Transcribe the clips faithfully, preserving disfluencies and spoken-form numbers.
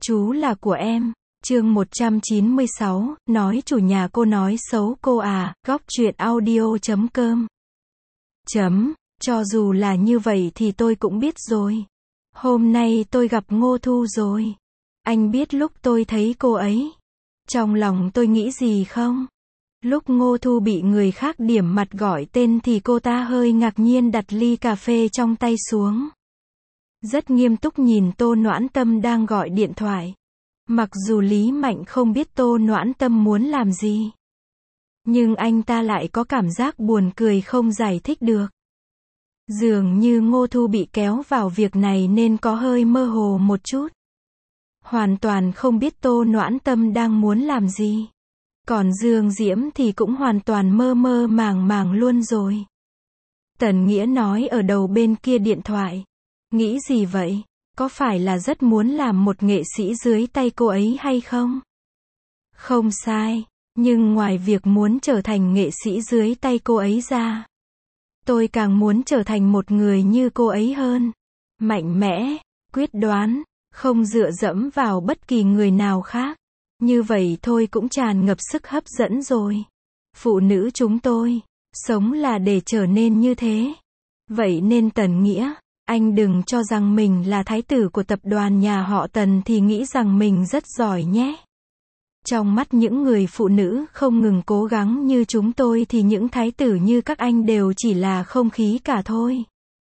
Chú là của em. Chương một trăm chín mươi sáu, nói chủ nhà cô nói xấu cô à, góc truyện audio chấm com. Chấm, cho dù là như vậy thì tôi cũng biết rồi. Hôm nay tôi gặp Ngô Thu rồi. Anh biết lúc tôi thấy cô ấy, trong lòng tôi nghĩ gì không? Lúc Ngô Thu bị người khác điểm mặt gọi tên thì cô ta hơi ngạc nhiên đặt ly cà phê trong tay xuống. Rất nghiêm túc nhìn Tô Noãn Tâm đang gọi điện thoại. Mặc dù Lý Mạnh không biết Tô Noãn Tâm muốn làm gì, nhưng anh ta lại có cảm giác buồn cười không giải thích được. Dường như Ngô Thu bị kéo vào việc này nên có hơi mơ hồ một chút. Hoàn toàn không biết Tô Noãn Tâm đang muốn làm gì. Còn Dương Diễm thì cũng hoàn toàn mơ mơ màng màng luôn rồi. Tần Nghĩa nói ở đầu bên kia điện thoại. Nghĩ gì vậy? Có phải là rất muốn làm một nghệ sĩ dưới tay cô ấy hay không? Không sai, nhưng ngoài việc muốn trở thành nghệ sĩ dưới tay cô ấy ra, tôi càng muốn trở thành một người như cô ấy hơn. Mạnh mẽ, quyết đoán, không dựa dẫm vào bất kỳ người nào khác. Như vậy thôi cũng tràn ngập sức hấp dẫn rồi. Phụ nữ chúng tôi, sống là để trở nên như thế. Vậy nên Tần Nghĩa, anh đừng cho rằng mình là thái tử của tập đoàn nhà họ Tần thì nghĩ rằng mình rất giỏi nhé. Trong mắt những người phụ nữ không ngừng cố gắng như chúng tôi thì những thái tử như các anh đều chỉ là không khí cả thôi.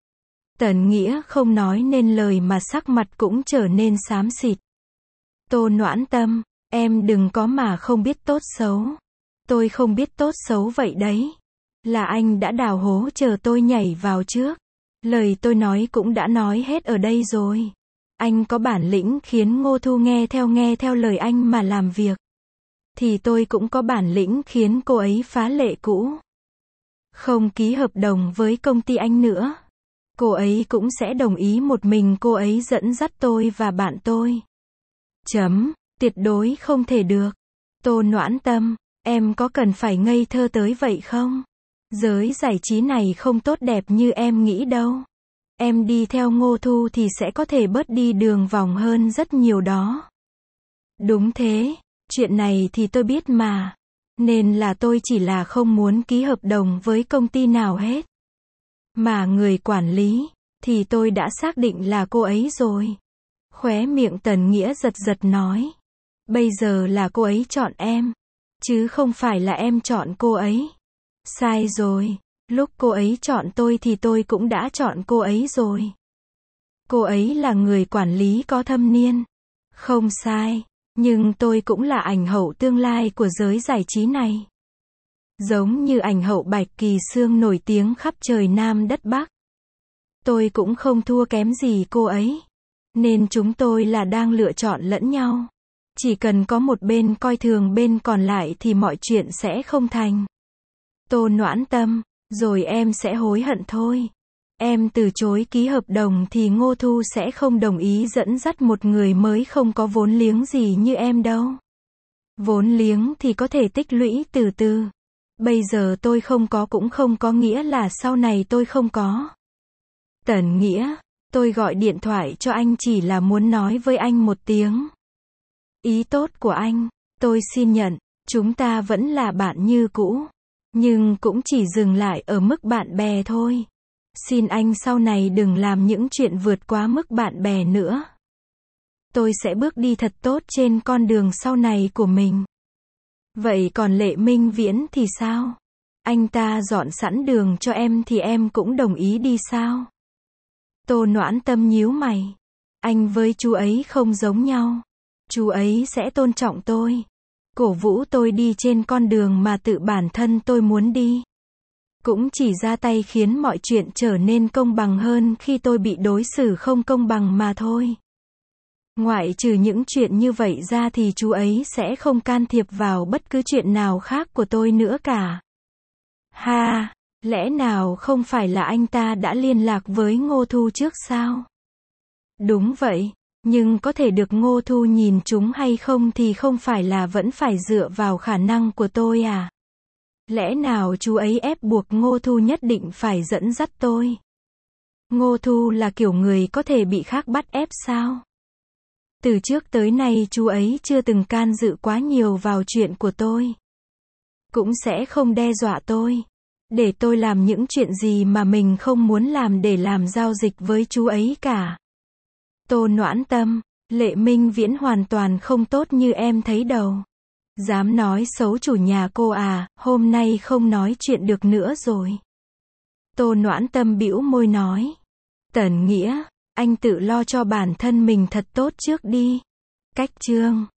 Tần Nghĩa không nói nên lời mà sắc mặt cũng trở nên xám xịt. Tô Noãn Tâm, em đừng có mà không biết tốt xấu. Tôi không biết tốt xấu vậy đấy. Là anh đã đào hố chờ tôi nhảy vào trước. Lời tôi nói cũng đã nói hết ở đây rồi. Anh có bản lĩnh khiến Ngô Thu nghe theo nghe theo lời anh mà làm việc, thì tôi cũng có bản lĩnh khiến cô ấy phá lệ cũ, không ký hợp đồng với công ty anh nữa. Cô ấy cũng sẽ đồng ý một mình cô ấy dẫn dắt tôi và bạn tôi. Chấm, tuyệt đối không thể được. Tô Noãn Tâm, em có cần phải ngây thơ tới vậy không? Giới giải trí này không tốt đẹp như em nghĩ đâu. Em đi theo Ngô Thu thì sẽ có thể bớt đi đường vòng hơn rất nhiều đó. Đúng thế, chuyện này thì tôi biết mà. Nên là tôi chỉ là không muốn ký hợp đồng với công ty nào hết. Mà người quản lý, thì tôi đã xác định là cô ấy rồi. Khóe miệng Tần Nghĩa giật giật nói. Bây giờ là cô ấy chọn em, chứ không phải là em chọn cô ấy. Sai rồi, lúc cô ấy chọn tôi thì tôi cũng đã chọn cô ấy rồi. Cô ấy là người quản lý có thâm niên. Không sai, nhưng tôi cũng là ảnh hậu tương lai của giới giải trí này. Giống như ảnh hậu Bạch Kỳ Xương nổi tiếng khắp trời Nam đất Bắc. Tôi cũng không thua kém gì cô ấy. Nên chúng tôi là đang lựa chọn lẫn nhau. Chỉ cần có một bên coi thường bên còn lại thì mọi chuyện sẽ không thành. Tô Noãn Tâm, rồi em sẽ hối hận thôi. Em từ chối ký hợp đồng thì Ngô Thu sẽ không đồng ý dẫn dắt một người mới không có vốn liếng gì như em đâu. Vốn liếng thì có thể tích lũy từ từ. Bây giờ tôi không có cũng không có nghĩa là sau này tôi không có. Tần Nghĩa, tôi gọi điện thoại cho anh chỉ là muốn nói với anh một tiếng. Ý tốt của anh, tôi xin nhận, chúng ta vẫn là bạn như cũ. Nhưng cũng chỉ dừng lại ở mức bạn bè thôi. Xin anh sau này đừng làm những chuyện vượt quá mức bạn bè nữa. Tôi sẽ bước đi thật tốt trên con đường sau này của mình. Vậy còn Lệ Minh Viễn thì sao? Anh ta dọn sẵn đường cho em thì em cũng đồng ý đi sao? Tô Noãn Tâm nhíu mày. Anh với chú ấy không giống nhau. Chú ấy sẽ tôn trọng tôi, cổ vũ tôi đi trên con đường mà tự bản thân tôi muốn đi. Cũng chỉ ra tay khiến mọi chuyện trở nên công bằng hơn khi tôi bị đối xử không công bằng mà thôi. Ngoại trừ những chuyện như vậy ra thì chú ấy sẽ không can thiệp vào bất cứ chuyện nào khác của tôi nữa cả. Ha, lẽ nào không phải là anh ta đã liên lạc với Ngô Thu trước sao? Đúng vậy. Nhưng có thể được Ngô Thu nhìn chúng hay không thì không phải là vẫn phải dựa vào khả năng của tôi à? Lẽ nào chú ấy ép buộc Ngô Thu nhất định phải dẫn dắt tôi? Ngô Thu là kiểu người có thể bị khác bắt ép sao? Từ trước tới nay chú ấy chưa từng can dự quá nhiều vào chuyện của tôi. Cũng sẽ không đe dọa tôi. Để tôi làm những chuyện gì mà mình không muốn làm để làm giao dịch với chú ấy cả. Tô Noãn Tâm, Lệ Minh Viễn hoàn toàn không tốt như em thấy đâu. Dám nói xấu chủ nhà cô à, hôm nay không nói chuyện được nữa rồi. Tô Noãn Tâm bĩu môi nói. Tần Nghĩa, anh tự lo cho bản thân mình thật tốt trước đi. Cách chương